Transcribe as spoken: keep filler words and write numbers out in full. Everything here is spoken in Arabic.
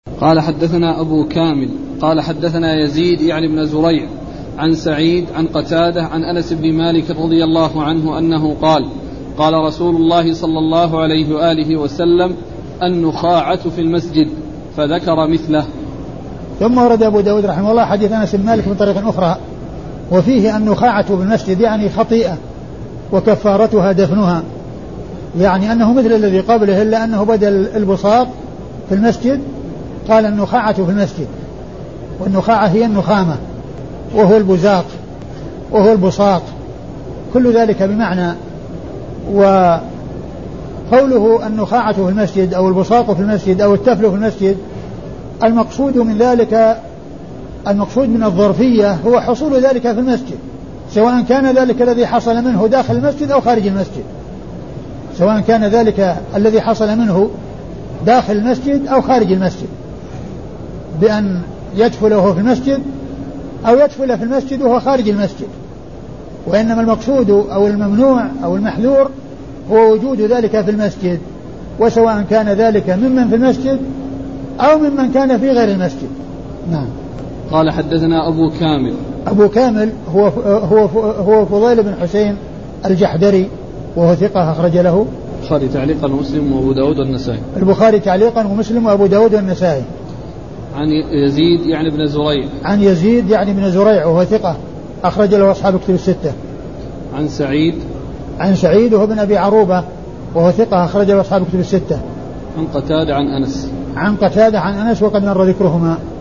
قال حدثنا أبو كامل قال حدثنا يزيد يعني بن زريع عن سعيد عن قتادة عن أنس بن مالك رضي الله عنه أنه قال قال رسول الله صلى الله عليه وآله وسلم النخاعة في المسجد، فذكر مثله. ثم ورد أبو داود رحمه الله حديث أنس بن مالك من طريق أخرى وفيه النخاعة في المسجد يعني خطيئة وكفارتها دفنها، يعني أنه مثل الذي قبله إلا أنه بدل البصاق في المسجد قال النخاعة في المسجد، والنخاعة هي النخامة وهو البزاق وهو البصاق، كل ذلك بمعنى. وقوله النخاعة في المسجد أو البصاق في المسجد أو التفل في المسجد، المقصود من ذلك المقصود من الظرفية هو حصول ذلك في المسجد، سواء كان ذلك الذي حصل منه داخل المسجد أو خارج المسجد، سواء كان ذلك الذي حصل منه داخل المسجد أو خارج المسجد، بأن يدفل وهو في المسجد أو يدفل في المسجد وهو خارج المسجد. وإنما المقصود أو الممنوع أو المحذور هو وجود ذلك في المسجد، وسواء كان ذلك ممن في المسجد أو ممن كان في غير المسجد. نعم. قال حدثنا أبو كامل. أبو كامل هو هو هو فضيل بن حسين الجحدري وهو ثقة أخرج له البخاري تعليقا ومسلم وأبو داود والنسائي. البخاري تعليقا ومسلم وأبو داود والنسائي. عن يزيد يعني بن زريع. عن يزيد يعني بن زريع وهو ثقة أخرج له أصحاب كتب الستة. عن سعيد. عن سعيد وهو بن أبي عروبة وهو ثقة أخرج له أصحاب كتب الستة. عن قتادة عن أنس. عن قتادة عن أنس وقد مر ذكرهما.